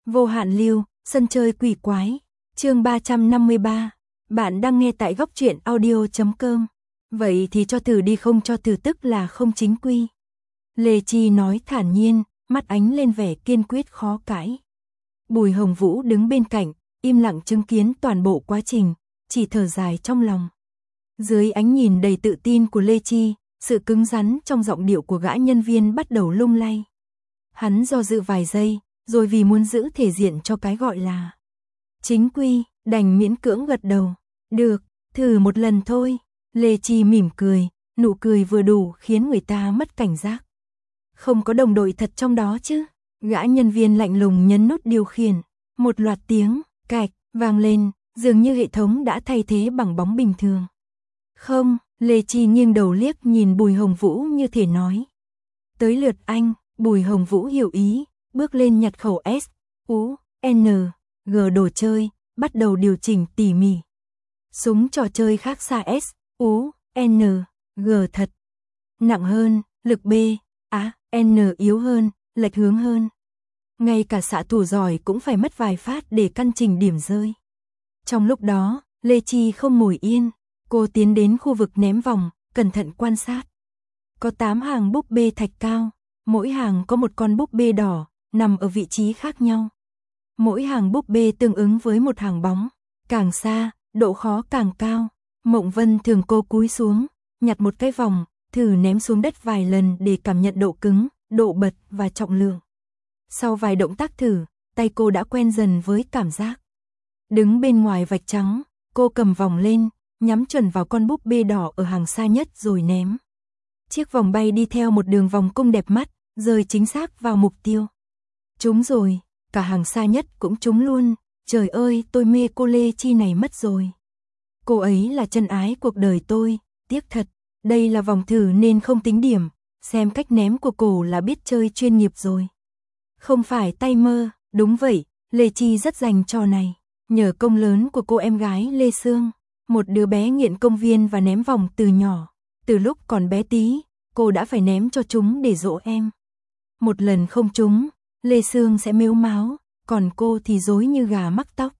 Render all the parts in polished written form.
Vô hạn lưu, sân chơi quỷ quái. Chương 353. Bạn đang nghe tại góc truyện audio.com. Vậy thì cho thử đi, không cho thử tức là không chính quy. Lê Chi nói thản nhiên, mắt ánh lên vẻ kiên quyết khó cãi. Bùi Hồng Vũ đứng bên cạnh, im lặng chứng kiến toàn bộ quá trình, chỉ thở dài trong lòng. Dưới ánh nhìn đầy tự tin của Lê Chi, sự cứng rắn trong giọng điệu của gã nhân viên bắt đầu lung lay. Hắn do dự vài giây, rồi vì muốn giữ thể diện cho cái gọi là chính quy, đành miễn cưỡng gật đầu. Được, thử một lần thôi. Lê Chi mỉm cười, nụ cười vừa đủ khiến người ta mất cảnh giác. Không có đồng đội thật trong đó chứ? Gã nhân viên lạnh lùng nhấn nút điều khiển. Một loạt tiếng cạch vang lên, dường như hệ thống đã thay thế bằng bóng bình thường. Không, Lê Chi nghiêng đầu liếc nhìn Bùi Hồng Vũ như thể nói. Tới lượt anh. Bùi Hồng Vũ hiểu ý, bước lên nhặt khẩu S, U, N, G đồ chơi, bắt đầu điều chỉnh tỉ mỉ. Súng trò chơi khác xa S, U, N, G thật. Nặng hơn, lực B, A, N yếu hơn, lệch hướng hơn. Ngay cả xạ thủ giỏi cũng phải mất vài phát để căn chỉnh điểm rơi. Trong lúc đó, Lê Chi không ngồi yên, cô tiến đến khu vực ném vòng, cẩn thận quan sát. Có 8 hàng búp bê thạch cao. Mỗi hàng có một con búp bê đỏ, nằm ở vị trí khác nhau. Mỗi hàng búp bê tương ứng với một hàng bóng. Càng xa, độ khó càng cao. Mộng Vân thường cô cúi xuống, nhặt một cái vòng, thử ném xuống đất vài lần để cảm nhận độ cứng, độ bật và trọng lượng. Sau vài động tác thử, tay cô đã quen dần với cảm giác. Đứng bên ngoài vạch trắng, cô cầm vòng lên, nhắm chuẩn vào con búp bê đỏ ở hàng xa nhất rồi ném. Chiếc vòng bay đi theo một đường vòng cung đẹp mắt, rơi chính xác vào mục tiêu. Trúng rồi, cả hàng xa nhất cũng trúng luôn. Trời ơi, tôi mê cô Lê Chi này mất rồi. Cô ấy là chân ái cuộc đời tôi, tiếc thật. Đây là vòng thử nên không tính điểm, xem cách ném của cô là biết chơi chuyên nghiệp rồi. Không phải tay mơ, đúng vậy, Lê Chi rất dành trò này. Nhờ công lớn của cô em gái Lê Sương, một đứa bé nghiện công viên và ném vòng từ nhỏ. Từ lúc còn bé tí, cô đã phải ném cho chúng để dỗ em. Một lần không trúng, Lê Sương sẽ mếu máo, còn cô thì rối như gà mắc tóc.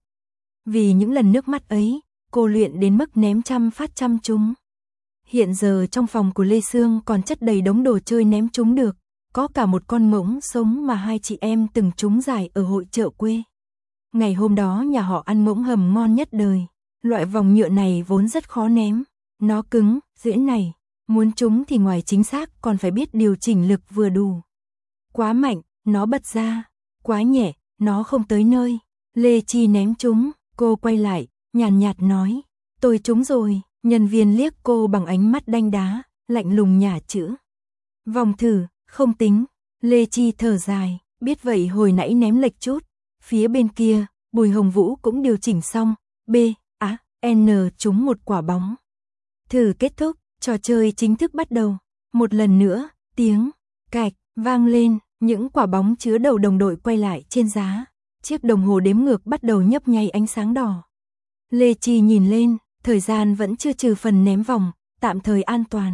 Vì những lần nước mắt ấy, cô luyện đến mức ném trăm phát trăm trúng. Hiện giờ trong phòng của Lê Sương còn chất đầy đống đồ chơi ném trúng được, có cả một con mỗng sống mà hai chị em từng trúng giải ở hội chợ quê. Ngày hôm đó nhà họ ăn mỗng hầm ngon nhất đời. Loại vòng nhựa này vốn rất khó ném, nó cứng, dễ này, muốn trúng thì ngoài chính xác còn phải biết điều chỉnh lực vừa đủ. Quá mạnh, nó bật ra, quá nhẹ, nó không tới nơi. Lê Chi ném trúng, cô quay lại, nhàn nhạt nói, tôi trúng rồi. Nhân viên liếc cô bằng ánh mắt đanh đá, lạnh lùng nhả chữ. Vòng thử, không tính. Lê Chi thở dài, biết vậy hồi nãy ném lệch chút. Phía bên kia, Bùi Hồng Vũ cũng điều chỉnh xong, B, A, N trúng một quả bóng. Thử kết thúc, trò chơi chính thức bắt đầu. Một lần nữa, tiếng cạch vang lên, những quả bóng chứa đầu đồng đội quay lại trên giá. Chiếc đồng hồ đếm ngược bắt đầu nhấp nháy ánh sáng đỏ. Lê Chi nhìn lên, thời gian vẫn chưa trừ phần ném vòng, tạm thời an toàn.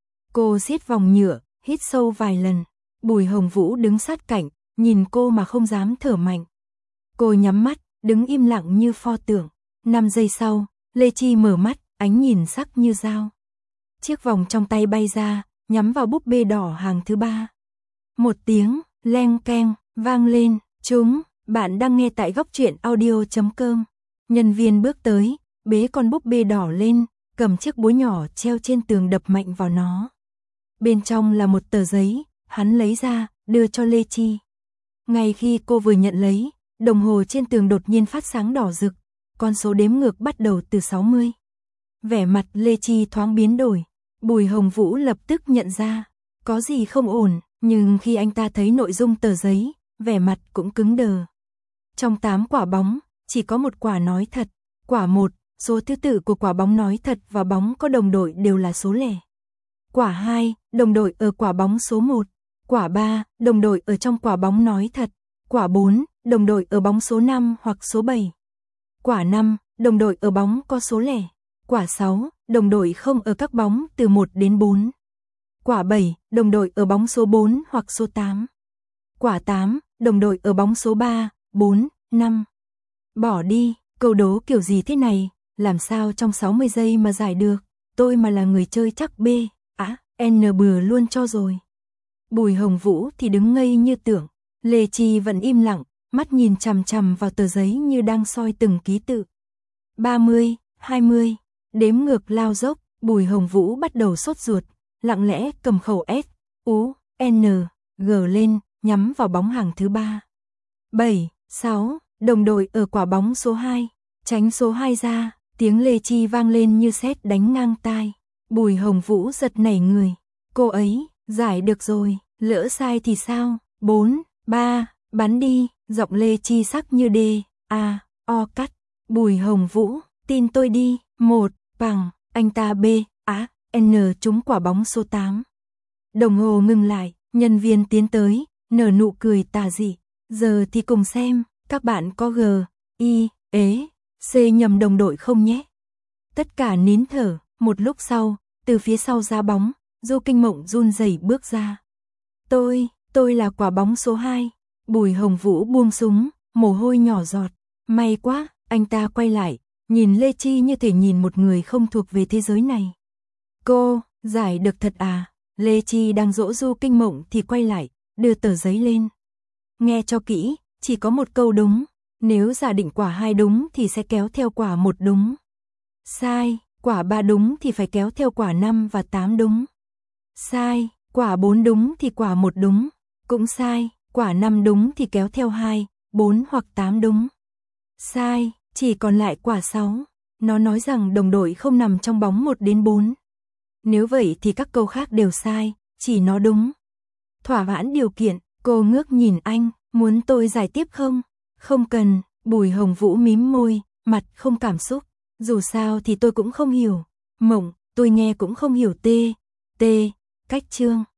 Cô siết vòng nhựa, hít sâu vài lần. Bùi Hồng Vũ đứng sát cạnh, nhìn cô mà không dám thở mạnh. Cô nhắm mắt, đứng im lặng như pho tượng. 5 giây sau, Lê Chi mở mắt, ánh nhìn sắc như dao. Chiếc vòng trong tay bay ra, nhắm vào búp bê đỏ hàng thứ 3. Một tiếng, leng keng, vang lên, trúng. Bạn đang nghe tại góc truyện audio.com. Nhân viên bước tới, bế con búp bê đỏ lên, cầm chiếc búa nhỏ treo trên tường đập mạnh vào nó. Bên trong là một tờ giấy, hắn lấy ra, đưa cho Lê Chi. Ngay khi cô vừa nhận lấy, đồng hồ trên tường đột nhiên phát sáng đỏ rực, con số đếm ngược bắt đầu từ 60. Vẻ mặt Lê Chi thoáng biến đổi, Bùi Hồng Vũ lập tức nhận ra, có gì không ổn, nhưng khi anh ta thấy nội dung tờ giấy, vẻ mặt cũng cứng đờ. Trong 8 quả bóng, chỉ có một quả nói thật, quả 1, số thứ tự của quả bóng nói thật và bóng có đồng đội đều là số lẻ. Quả 2, đồng đội ở quả bóng số 1, quả 3, đồng đội ở trong quả bóng nói thật, quả 4, đồng đội ở bóng số 5 hoặc số 7. Quả 5, đồng đội ở bóng có số lẻ. Quả 6, đồng đội không ở các bóng từ 1 đến 4. Quả 7, đồng đội ở bóng số 4 hoặc số 8. Quả 8, đồng đội ở bóng số 3, 4, 5. Bỏ đi, câu đố kiểu gì thế này, làm sao trong 60 giây mà giải được, tôi mà là người chơi chắc B, N bừa luôn cho rồi. Bùi Hồng Vũ thì đứng ngây như tưởng, Lê Chi vẫn im lặng, mắt nhìn chằm chằm vào tờ giấy như đang soi từng ký tự. 30, 20, đếm ngược lao dốc, Bùi Hồng Vũ bắt đầu sốt ruột, lặng lẽ cầm khẩu S, U, N, G lên, nhắm vào bóng hàng thứ 3. 7, 6, đồng đội ở quả bóng số 2, tránh số 2 ra, tiếng Lê Chi vang lên như sét đánh ngang tai. Bùi Hồng Vũ giật nảy người, cô ấy, giải được rồi, lỡ sai thì sao? 4, 3, bắn đi, giọng Lê Chi sắc như D, A, O cắt. Bùi Hồng Vũ, tin tôi đi, 1, bằng, anh ta B, N trúng quả bóng số 8. Đồng hồ ngừng lại, nhân viên tiến tới, nở nụ cười tà dị. Giờ thì cùng xem, các bạn có G, I, ế, C nhầm đồng đội không nhé? Tất cả nín thở, một lúc sau, từ phía sau ra bóng, Du Kinh Mộng run rẩy bước ra. Tôi là quả bóng số 2. Bùi Hồng Vũ buông súng, mồ hôi nhỏ giọt. May quá, anh ta quay lại, nhìn Lê Chi như thể nhìn một người không thuộc về thế giới này. Cô, giải được thật à? Lê Chi đang dỗ Du Kinh Mộng thì quay lại, đưa tờ giấy lên. Nghe cho kỹ, chỉ có một câu đúng. Nếu giả định quả 2 đúng thì sẽ kéo theo quả 1 đúng. Sai, quả 3 đúng thì phải kéo theo quả 5 và 8 đúng. Sai, quả 4 đúng thì quả 1 đúng. Cũng sai, quả 5 đúng thì kéo theo 2, 4 hoặc 8 đúng. Sai, chỉ còn lại quả 6. Nó nói rằng đồng đội không nằm trong bóng 1 đến 4. Nếu vậy thì các câu khác đều sai, chỉ nó đúng. Thỏa mãn điều kiện, cô ngước nhìn anh, muốn tôi giải tiếp không? Không cần, Bùi Hồng Vũ mím môi, mặt không cảm xúc. Dù sao thì tôi cũng không hiểu. Mộng, tôi nghe cũng không hiểu T, cách chương.